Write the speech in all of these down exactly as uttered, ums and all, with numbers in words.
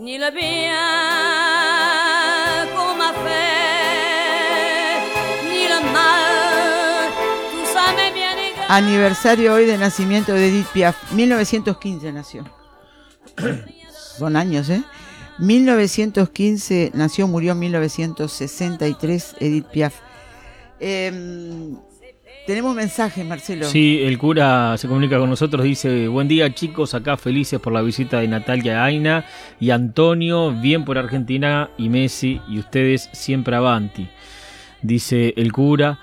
ni le bien qu'on m'a fait, ni le mal, tout ça m'est bien égal. Aniversario hoy de nacimiento de Edith Piaf. mil novecientos quince nació. Son años, ¿eh? mil novecientos quince nació, murió en mil novecientos sesenta y tres Edith Piaf. Eh, tenemos mensajes, Marcelo. Sí, el cura se comunica con nosotros, dice: buen día chicos, acá felices por la visita de Natalia Aina y Antonio, bien por Argentina y Messi, y ustedes siempre avanti. Dice el cura.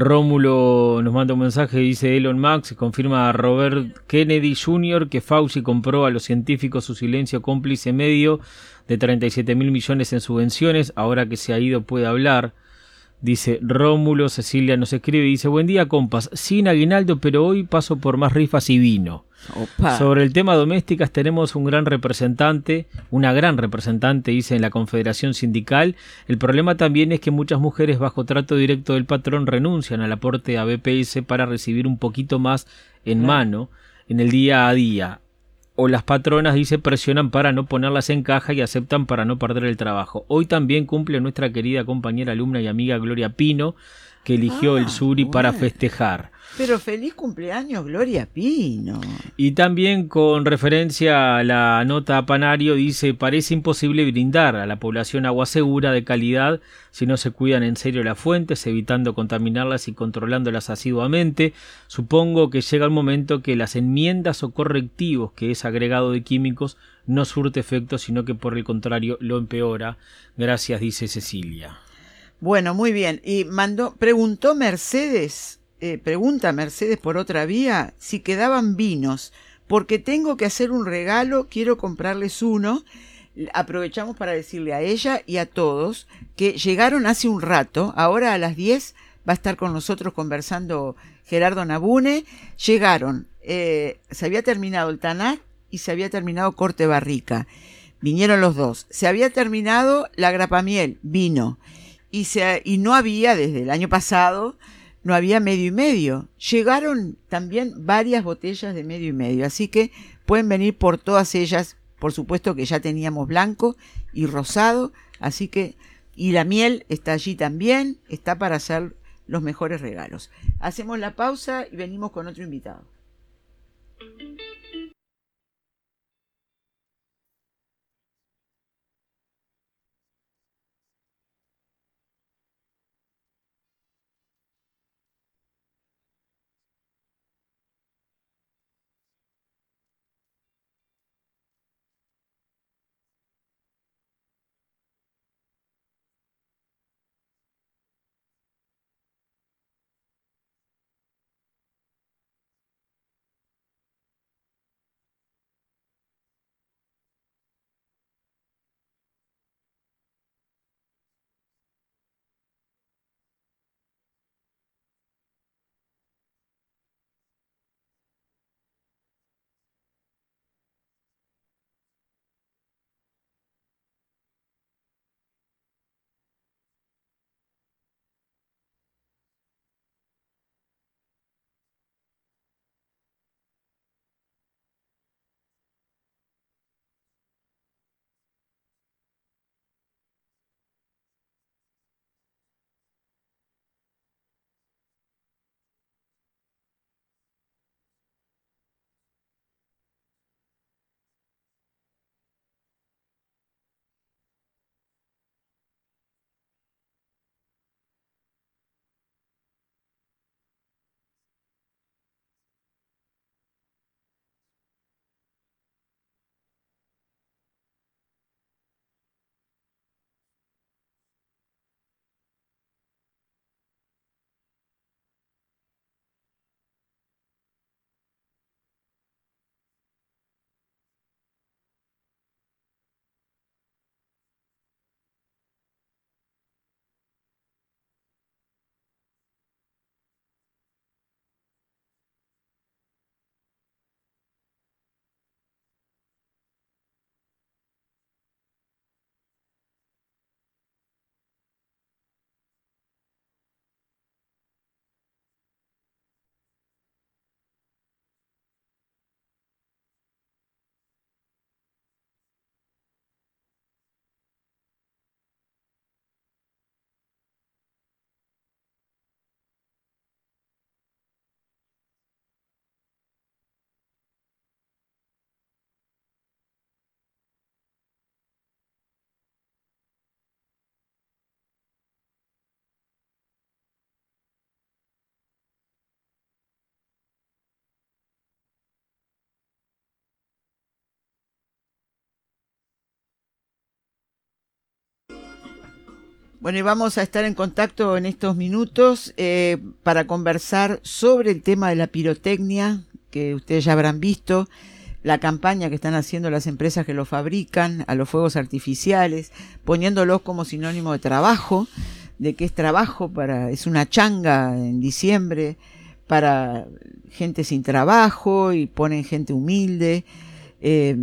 Rómulo nos manda un mensaje, dice: Elon Musk confirma a Robert Kennedy junior que Fauci compró a los científicos su silencio cómplice medio de treinta y siete mil millones en subvenciones, ahora que se ha ido puede hablar. Dice Rómulo. Cecilia nos escribe y dice: buen día compas, sin aguinaldo pero hoy paso por más rifas y vino. Opa. Sobre el tema domésticas tenemos un gran representante, una gran representante, dice, en la Confederación Sindical. El problema también es que muchas mujeres bajo trato directo del patrón renuncian al aporte a B P S para recibir un poquito más en Claro. mano en el día a día. O las patronas, dice, presionan para no ponerlas en caja y aceptan para no perder el trabajo. Hoy también cumple nuestra querida compañera, alumna y amiga Gloria Pino, que eligió Ah, el Suri bueno. para festejar. Pero feliz cumpleaños, Gloria Pino. Y también con referencia a la nota a Panario, dice: parece imposible brindar a la población agua segura de calidad si no se cuidan en serio las fuentes, evitando contaminarlas y controlándolas asiduamente. Supongo que llega el momento que las enmiendas o correctivos que es agregado de químicos no surte efecto, sino que por el contrario lo empeora. Gracias, dice Cecilia. Bueno, muy bien. Y mandó, preguntó Mercedes, eh, pregunta Mercedes por otra vía, si quedaban vinos, porque tengo que hacer un regalo, quiero comprarles uno. Aprovechamos para decirle a ella y a todos que llegaron hace un rato, ahora a las diez va a estar con nosotros conversando Gerardo Nabune. Llegaron, eh, se había terminado el Tanar y se había terminado Corte Barrica. Vinieron los dos. Se había terminado la Grapamiel, vino. Y, se, y no había, desde el año pasado, no había medio y medio. Llegaron también varias botellas de medio y medio, así que pueden venir por todas ellas. Por supuesto que ya teníamos blanco y rosado, así que, y la miel está allí también, está para hacer los mejores regalos. Hacemos la pausa y venimos con otro invitado. Bueno, y vamos a estar en contacto en estos minutos eh, para conversar sobre el tema de la pirotecnia, que ustedes ya habrán visto, la campaña que están haciendo las empresas que lo fabrican a los fuegos artificiales, poniéndolos como sinónimo de trabajo, de que es trabajo para, es una changa en diciembre para gente sin trabajo y ponen gente humilde, eh,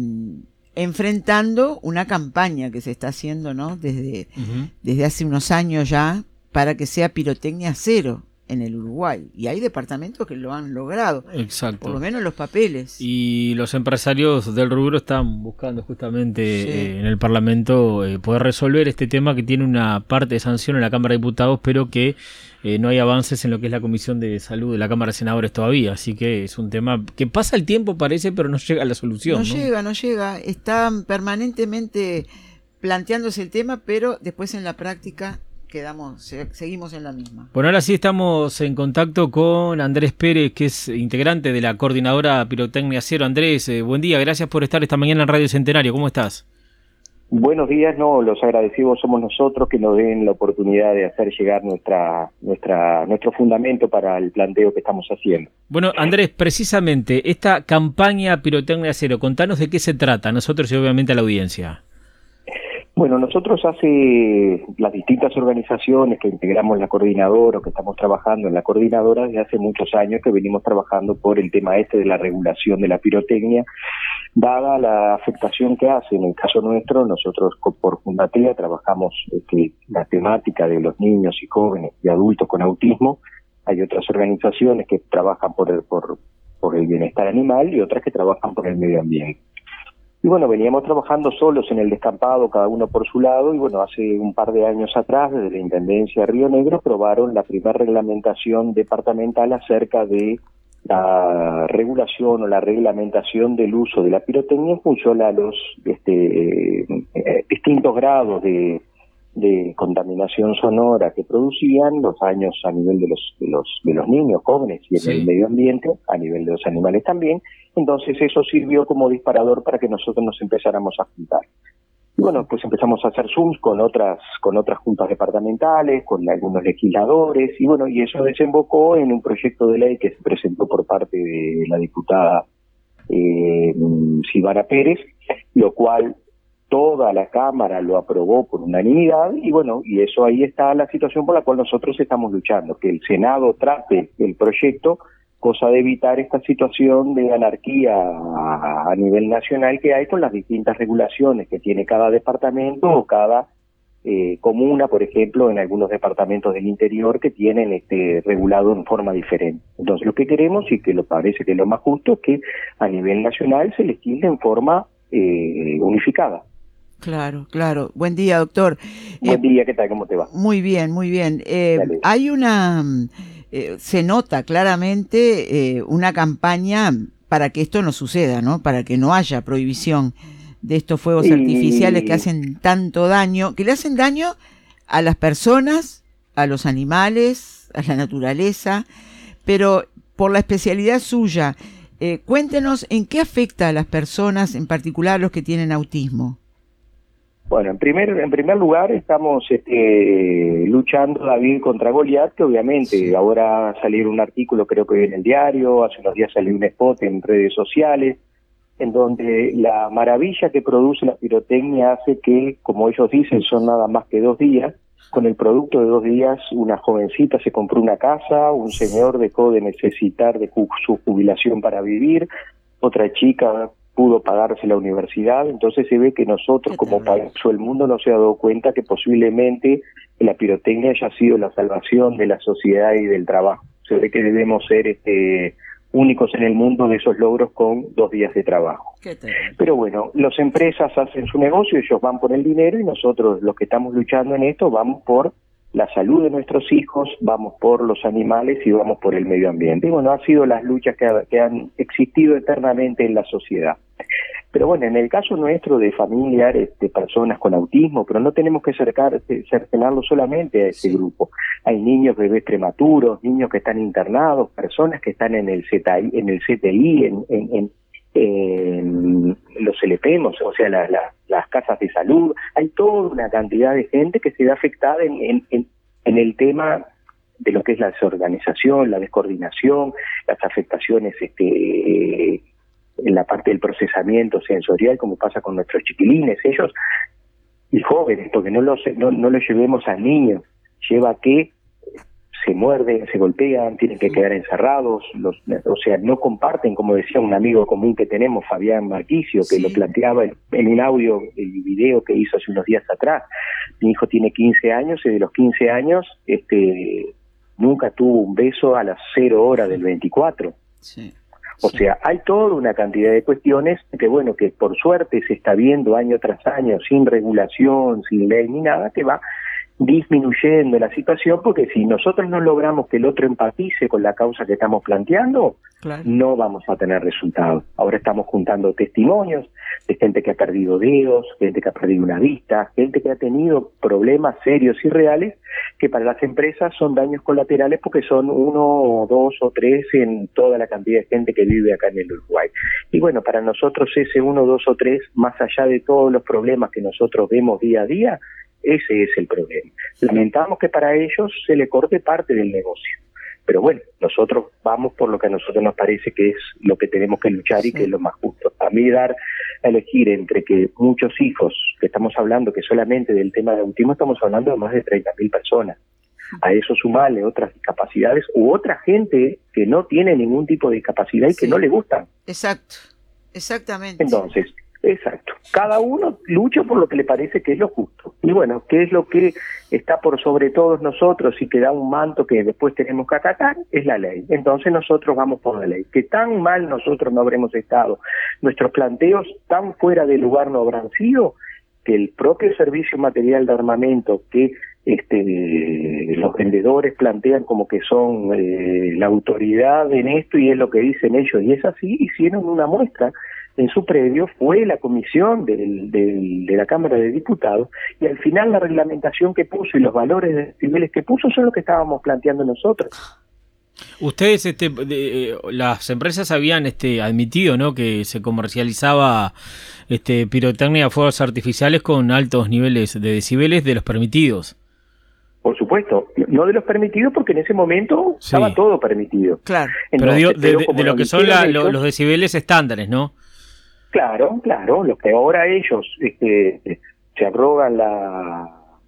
enfrentando una campaña que se está haciendo, ¿no? Desde, uh-huh. desde hace unos años ya, para que sea pirotecnia cero en el Uruguay. Y hay departamentos que lo han logrado. Exacto. Por lo menos los papeles. Y los empresarios del rubro están buscando justamente sí. eh, en el Parlamento eh, poder resolver este tema que tiene una parte de sanción en la Cámara de Diputados, pero que eh, no hay avances en lo que es la Comisión de Salud de la Cámara de Senadores todavía. Así que es un tema que pasa el tiempo, parece, pero no llega a la solución. No, ¿no? llega, no llega. Están permanentemente planteándose el tema, pero después en la práctica quedamos, seguimos en la misma. Bueno, ahora sí estamos en contacto con Andrés Pérez, que es integrante de la Coordinadora Pirotecnia Cero. Andrés, eh, buen día, gracias por estar esta mañana en Radio Centenario, ¿cómo estás? Buenos días, no, los agradecidos somos nosotros que nos den la oportunidad de hacer llegar nuestra, nuestra, nuestro fundamento para el planteo que estamos haciendo. Bueno, Andrés, precisamente esta campaña Pirotecnia Cero, contanos de qué se trata, nosotros y obviamente a la audiencia. Bueno, nosotros hace las distintas organizaciones que integramos la coordinadora o que estamos trabajando en la coordinadora desde hace muchos años que venimos trabajando por el tema este de la regulación de la pirotecnia, dada la afectación que hace. En el caso nuestro, nosotros por Fundatria trabajamos este, la temática de los niños y jóvenes y adultos con autismo. Hay otras organizaciones que trabajan por el, por, por el bienestar animal y otras que trabajan por el medio ambiente. Y bueno, veníamos trabajando solos en el descampado, cada uno por su lado, y bueno, hace un par de años atrás, desde la Intendencia de Río Negro, aprobaron la primera reglamentación departamental acerca de la regulación o la reglamentación del uso de la pirotecnia en función a los este, eh, distintos grados de, de contaminación sonora que producían, los daños a nivel de los, de los, de los niños, jóvenes y en sí. el medio ambiente, a nivel de los animales también. Entonces eso sirvió como disparador para que nosotros nos empezáramos a juntar. Y bueno, pues empezamos a hacer Zooms con otras con otras juntas departamentales, con algunos legisladores, y bueno, y eso desembocó en un proyecto de ley que se presentó por parte de la diputada eh, Silvana Pérez, lo cual toda la Cámara lo aprobó por unanimidad, y bueno, y eso ahí está la situación por la cual nosotros estamos luchando, que el Senado trate el proyecto, cosa de evitar esta situación de anarquía a, a nivel nacional que hay con las distintas regulaciones que tiene cada departamento o cada eh, comuna, por ejemplo, en algunos departamentos del interior que tienen este regulado en forma diferente. Entonces lo que queremos, y que lo parece que es lo más justo, es que a nivel nacional se legisle en forma eh, unificada. Claro, claro. Buen día, doctor. Buen eh, día, ¿qué tal? ¿Cómo te va? Muy bien, muy bien. Eh, hay una... Eh, se nota claramente eh, una campaña para que esto no suceda, ¿no? Para que no haya prohibición de estos fuegos y... artificiales que hacen tanto daño, que le hacen daño a las personas, a los animales, a la naturaleza, pero por la especialidad suya, eh, cuéntenos en qué afecta a las personas, en particular a los que tienen autismo. Bueno, en primer en primer lugar estamos este, luchando David contra Goliat, que obviamente sí. Ahora va a salir un artículo, creo que hoy en el diario, hace unos días salió un spot en redes sociales, en donde la maravilla que produce la pirotecnia hace que, como ellos dicen, son nada más que dos días. Con el producto de dos días, una jovencita se compró una casa, un señor dejó de necesitar de ju- su jubilación para vivir, otra chica pudo pagarse la universidad. Entonces se ve que nosotros como país o el mundo no se ha dado cuenta que posiblemente la pirotecnia haya sido la salvación de la sociedad y del trabajo. Se ve que debemos ser este únicos en el mundo de esos logros con dos días de trabajo. Pero bueno, las empresas hacen su negocio, ellos van por el dinero y nosotros los que estamos luchando en esto vamos por la salud de nuestros hijos, vamos por los animales y vamos por el medio ambiente. Y bueno, han sido las luchas que, ha, que han existido eternamente en la sociedad. Pero bueno, en el caso nuestro de familiares, de personas con autismo, pero no tenemos que cercar, cercenarlo solamente a ese grupo. Hay niños, bebés prematuros, niños que están internados, personas que están en el C T I, en el C T I, en, en, en, eh, los L P M, o sea, la, la, las casas de salud. Hay toda una cantidad de gente que se ve afectada en, en, en, en el tema de lo que es la desorganización, la descoordinación, las afectaciones este, en la parte del procesamiento sensorial, como pasa con nuestros chiquilines, ellos y jóvenes, porque no los no, no los llevemos a niños, lleva a que se muerden, se golpean, tienen que quedar encerrados, los, o sea, no comparten, como decía un amigo común que tenemos, Fabián Marquicio, que sí. Lo planteaba en, en un audio y video que hizo hace unos días atrás. Mi hijo tiene quince años y de los quince años este nunca tuvo un beso a las cero horas del veinticuatro. Sí. O sí. sea, hay toda una cantidad de cuestiones que, bueno, que por suerte se está viendo año tras año, sin regulación, sin ley ni nada, que va disminuyendo la situación, porque si nosotros no logramos que el otro empatice con la causa que estamos planteando, claro. no vamos a tener resultados. Ahora estamos juntando testimonios de gente que ha perdido dedos, gente que ha perdido una vista, gente que ha tenido problemas serios y reales, que para las empresas son daños colaterales porque son uno o dos o tres en toda la cantidad de gente que vive acá en el Uruguay. Y bueno, para nosotros ese uno, dos o tres, más allá de todos los problemas que nosotros vemos día a día, ese es el problema. Lamentamos que para ellos se le corte parte del negocio. Pero bueno, nosotros vamos por lo que a nosotros nos parece que es lo que tenemos que luchar y sí. que es lo más justo. A mí dar a elegir entre que muchos hijos, que estamos hablando que solamente del tema de autismo estamos hablando de más de treinta mil personas. A eso sumarle otras discapacidades u otra gente que no tiene ningún tipo de discapacidad y sí. que no le gustan. Exacto, exactamente. Entonces, exacto. Cada uno lucha por lo que le parece que es lo justo. Y bueno, ¿qué es lo que está por sobre todos nosotros y que da un manto que después tenemos que acatar? Es la ley. Entonces nosotros vamos por la ley. Que tan mal nosotros no habremos estado, nuestros planteos tan fuera de lugar no habrán sido, que el propio Servicio Material de Armamento que este los vendedores plantean como que son eh, la autoridad en esto y es lo que dicen ellos, y es así, hicieron una muestra en su predio, fue la comisión del, del, de la Cámara de Diputados, y al final la reglamentación que puso y los valores de decibeles que puso son los que estábamos planteando nosotros. Ustedes, este, de, las empresas habían este, admitido, ¿no?, que se comercializaba este, pirotecnia a fuegos artificiales con altos niveles de decibeles de los permitidos. Por supuesto, no de los permitidos porque en ese momento sí. estaba todo permitido. Claro. Entonces, pero digo, de, de, de lo que son la, ellos, los decibeles estándares, ¿no? Claro, claro, lo que ahora ellos este, se arrogan la,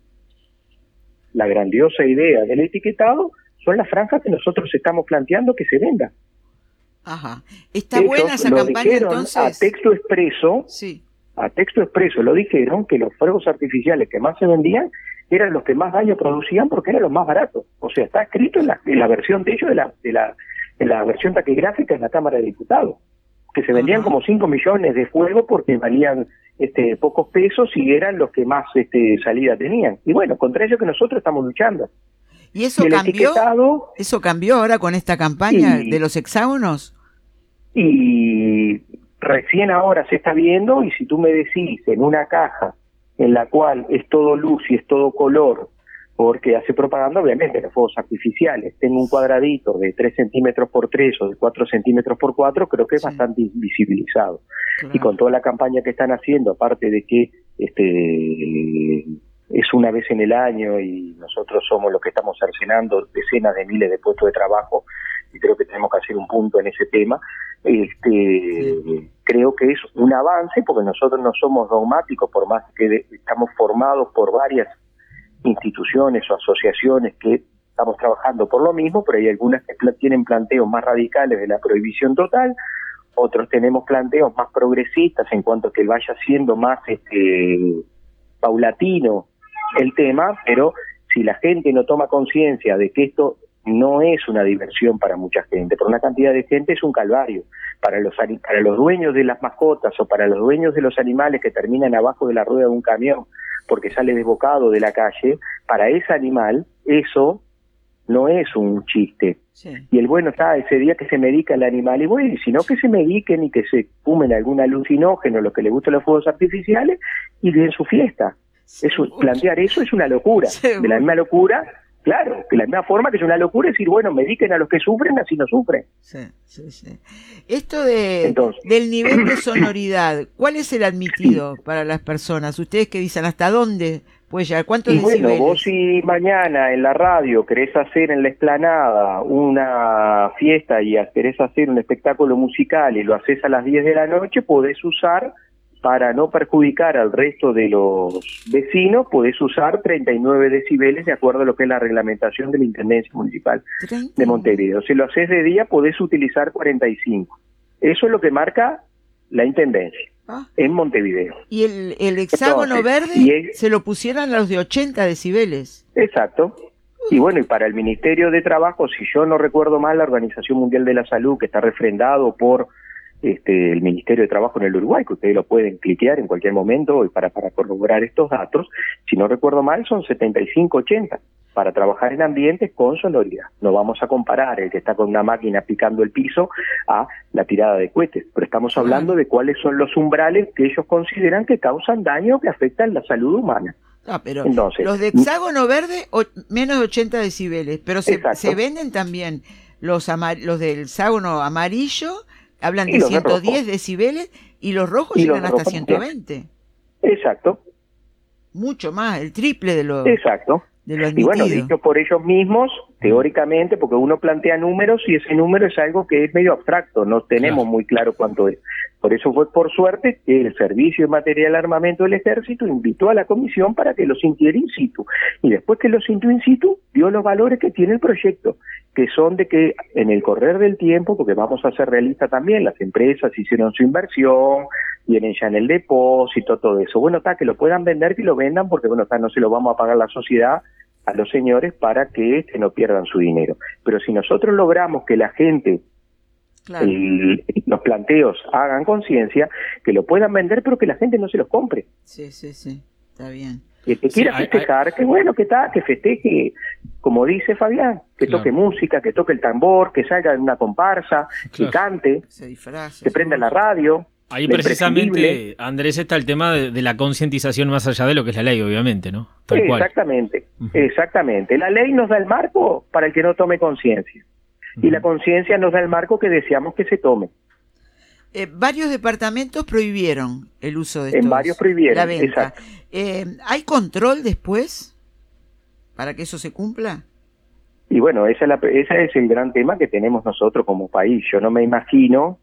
la grandiosa idea del etiquetado son las franjas que nosotros estamos planteando que se vendan. Ajá. ¿Está ellos buena esa campaña entonces? A texto expreso, sí. a texto expreso lo dijeron que los fuegos artificiales que más se vendían eran los que más daño producían porque eran los más baratos. O sea, está escrito en la, en la versión de ellos, de la, de la, en la versión taquigráfica en la Cámara de Diputados, que se vendían Ajá. como cinco millones de fuegos porque valían este, pocos pesos y eran los que más este, salida tenían. Y bueno, contra ello que nosotros estamos luchando. ¿Y eso y cambió? ¿Eso cambió ahora con esta campaña y, de los hexágonos? Y recién ahora se está viendo, y si tú me decís en una caja en la cual es todo luz y es todo color, porque hace propaganda obviamente de fuegos artificiales, tengo un cuadradito de tres centímetros por tres o de cuatro centímetros por cuatro, creo que es sí. bastante visibilizado. Claro. Y con toda la campaña que están haciendo, aparte de que este es una vez en el año y nosotros somos los que estamos cercenando decenas de miles de puestos de trabajo, y creo que tenemos que hacer un punto en ese tema, este sí. creo que es un avance, porque nosotros no somos dogmáticos, por más que de, estamos formados por varias instituciones o asociaciones que estamos trabajando por lo mismo, pero hay algunas que pl- tienen planteos más radicales de la prohibición total, otros tenemos planteos más progresistas en cuanto a que vaya siendo más este paulatino el tema, pero si la gente no toma conciencia de que esto no es una diversión para mucha gente, para una cantidad de gente es un calvario, para los para los dueños de las mascotas o para los dueños de los animales que terminan abajo de la rueda de un camión porque sale desbocado de la calle, para ese animal eso no es un chiste. Sí. Y el bueno está ese día que se medica el animal, y bueno, sino que se mediquen y que se fumen algún alucinógeno, los que les gustan los fuegos artificiales, y den su fiesta. Eso, plantear eso es una locura. Sí. De la misma locura Claro, de la misma forma que es una locura decir, bueno, mediquen a los que sufren, así no sufren. Sí, sí, sí. Esto de Entonces, del nivel de sonoridad, ¿cuál es el admitido para las personas? Ustedes que dicen, ¿hasta dónde puede llegar? ¿Cuántos y bueno, decibeles? vos si mañana en la radio querés hacer en la explanada una fiesta y querés hacer un espectáculo musical y lo haces a las diez de la noche, podés usar, para no perjudicar al resto de los vecinos, podés usar treinta y nueve decibeles de acuerdo a lo que es la reglamentación de la Intendencia Municipal de Montevideo. Si lo haces de día, podés utilizar cuarenta y cinco. Eso es lo que marca la Intendencia ah. en Montevideo. ¿Y el, el hexágono Entonces, verde y es, se lo pusieran a los de ochenta decibeles? Exacto. Y bueno, y para el Ministerio de Trabajo, si yo no recuerdo mal, la Organización Mundial de la Salud, que está refrendado por Este, el Ministerio de Trabajo en el Uruguay, que ustedes lo pueden cliquear en cualquier momento para, para corroborar estos datos, si no recuerdo mal son setenta y cinco ochenta para trabajar en ambientes con sonoridad. No vamos a comparar el que está con una máquina picando el piso a la tirada de cohetes, pero estamos hablando de cuáles son los umbrales que ellos consideran que causan daño, que afectan la salud humana. Ah, pero Entonces, los de hexágono verde, o, menos de ochenta decibeles, pero se, se venden también los, amar, los del hexágono amarillo. Hablan de ciento diez decibeles y los rojos y llegan los hasta ciento veinte. Exacto. Mucho más, el triple de lo, Exacto. de lo admitido. Y bueno, dicho por ellos mismos, teóricamente, porque uno plantea números y ese número es algo que es medio abstracto, no tenemos claro. muy claro cuánto es. Por eso fue por suerte que el Servicio de Material de Armamento del Ejército invitó a la comisión para que lo sintiera in situ. Y después que lo sintió in situ, dio los valores que tiene el proyecto, que son de que en el correr del tiempo, porque vamos a ser realistas también, las empresas hicieron su inversión, vienen ya en el depósito, todo eso. Bueno, está, que lo puedan vender, que lo vendan, porque bueno, está, no se lo vamos a pagar la sociedad a los señores para que este, no pierdan su dinero. Pero si nosotros logramos que la gente, claro. el, los planteos hagan conciencia, que lo puedan vender, pero que la gente no se los compre. Sí, sí, sí, está bien. Que te quiera sí, festejar, hay, hay... que bueno, que está, que festeje, como dice Fabián, que claro. toque música, que toque el tambor, que salga en una comparsa, claro. que cante, se disfrace, que prenda la radio. Ahí precisamente, Andrés, está el tema de, de la concientización más allá de lo que es la ley, obviamente, ¿no? Tal exactamente, cual. exactamente. La ley nos da el marco para el que no tome conciencia. Uh-huh. Y la conciencia nos da el marco que deseamos que se tome. Eh, varios departamentos prohibieron el uso de en estos, varios prohibieron, la venta. Exacto. Eh, ¿Hay control después para que eso se cumpla? Y bueno, esa es, la, ese es el gran tema que tenemos nosotros como país. Yo no me imagino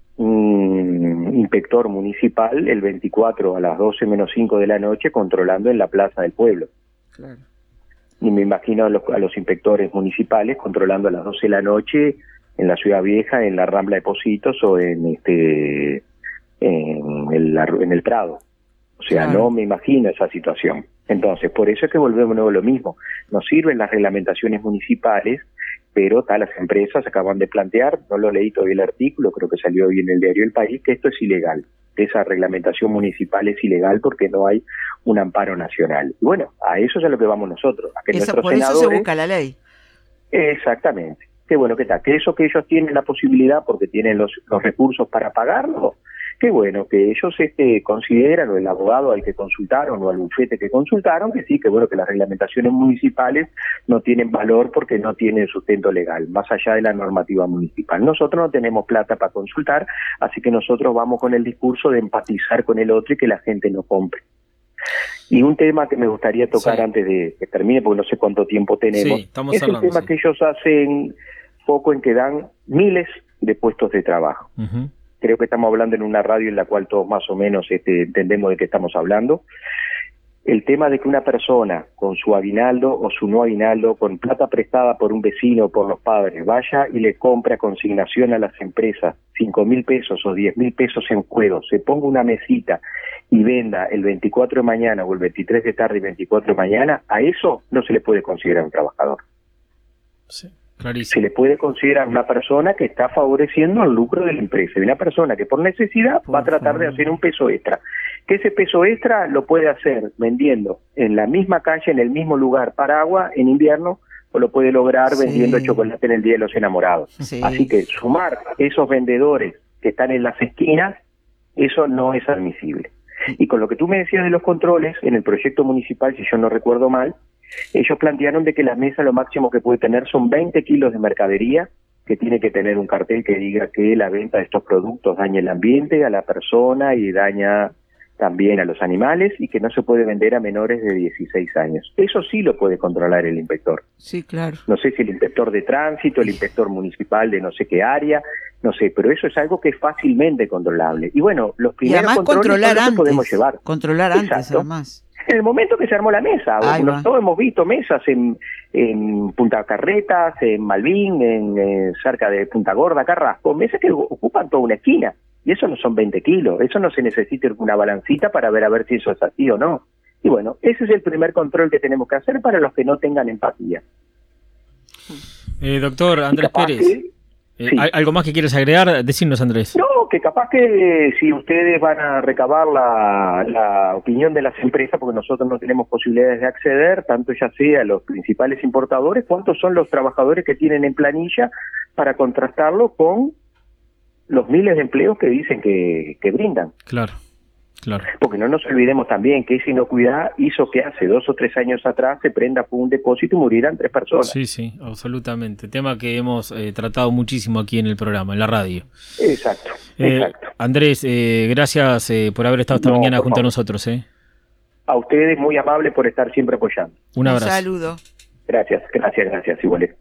un inspector municipal el veinticuatro a las doce menos cinco de la noche controlando en la plaza del pueblo. Claro. Ni me imagino a los, a los inspectores municipales controlando a las doce de la noche en la Ciudad Vieja, en la Rambla de Positos o en este en el, en el Prado. O sea, claro. no me imagino esa situación. Entonces, por eso es que volvemos de nuevo a lo mismo. Nos sirven las reglamentaciones municipales, pero tal, las empresas acaban de plantear, no lo leí todavía el artículo, creo que salió hoy en el diario El País, que esto es ilegal. Esa reglamentación municipal es ilegal porque no hay un amparo nacional. Y bueno, a eso es a lo que vamos nosotros. A que Esa, nuestros por senadores, eso se busca la ley. Exactamente. Qué bueno que está, que eso que ellos tienen la posibilidad porque tienen los, los recursos para pagarlo, qué bueno que ellos este, consideran, o el abogado al que consultaron o al bufete que consultaron, que sí, que bueno que las reglamentaciones municipales no tienen valor porque no tienen sustento legal, más allá de la normativa municipal. Nosotros no tenemos plata para consultar, así que nosotros vamos con el discurso de empatizar con el otro y que la gente no compre. Y un tema que me gustaría tocar sí. antes de que termine, porque no sé cuánto tiempo tenemos, sí, estamos es hablando, el tema sí. que ellos hacen foco en que dan miles de puestos de trabajo. Uh-huh. Creo que estamos hablando en una radio en la cual todos más o menos este, entendemos de qué estamos hablando. El tema de que una persona con su aguinaldo o su no aguinaldo, con plata prestada por un vecino o por los padres, vaya y le compre a consignación a las empresas cinco mil pesos o diez mil pesos en cuero, se ponga una mesita y venda el veinticuatro de mañana o el veintitrés de tarde y veinticuatro de mañana, a eso no se le puede considerar un trabajador. Sí. Clarísimo. Se le puede considerar una persona que está favoreciendo el lucro de la empresa, y una persona que por necesidad por va a tratar favor. de hacer un peso extra, que ese peso extra lo puede hacer vendiendo en la misma calle, en el mismo lugar, paraguas en invierno, o lo puede lograr sí. vendiendo chocolate en el Día de los Enamorados. Sí. Así que sumar esos vendedores que están en las esquinas, eso no es admisible. Y con lo que tú me decías de los controles, en el proyecto municipal, si yo no recuerdo mal, Ellos plantearon de que la mesa lo máximo que puede tener son veinte kilos de mercadería, que tiene que tener un cartel que diga que la venta de estos productos daña el ambiente, a la persona y daña también a los animales, y que no se puede vender a menores de dieciséis años. Eso sí lo puede controlar el inspector. Sí, claro. No sé si el inspector de tránsito, el inspector municipal de no sé qué área, no sé, pero eso es algo que es fácilmente controlable. Y bueno, los Y primeros además controles controlar son los que antes. podemos llevar. Controlar antes, Exacto. además. En el momento que se armó la mesa, Ahí bueno, va. todos hemos visto mesas en, en Punta Carretas, en Malvin, en, eh, cerca de Punta Gorda, Carrasco, mesas que ocupan toda una esquina, y eso no son veinte kilos, eso no se necesita una balancita para ver a ver si eso es así o no. Y bueno, ese es el primer control que tenemos que hacer para los que no tengan empatía. Eh, doctor Andrés Pérez, que, eh, sí. ¿algo más que quieras agregar? Decirnos, Andrés. No, que capaz que si ustedes van a recabar la, la opinión de las empresas, porque nosotros no tenemos posibilidades de acceder, tanto ya sea los principales importadores, cuántos son los trabajadores que tienen en planilla para contrastarlo con los miles de empleos que dicen que, que brindan. Claro, claro. Porque no nos olvidemos también que esa inocuidad hizo que hace dos o tres años atrás se prenda fuego un depósito y murieran tres personas. Sí, sí, absolutamente. Tema que hemos eh, tratado muchísimo aquí en el programa, en la radio. Exacto, Eh, exacto. Andrés, eh, gracias eh, por haber estado esta No, mañana por junto a favor. nosotros. Eh. A ustedes muy amables por estar siempre apoyando. Un abrazo. saludo. Gracias, gracias, gracias, igual.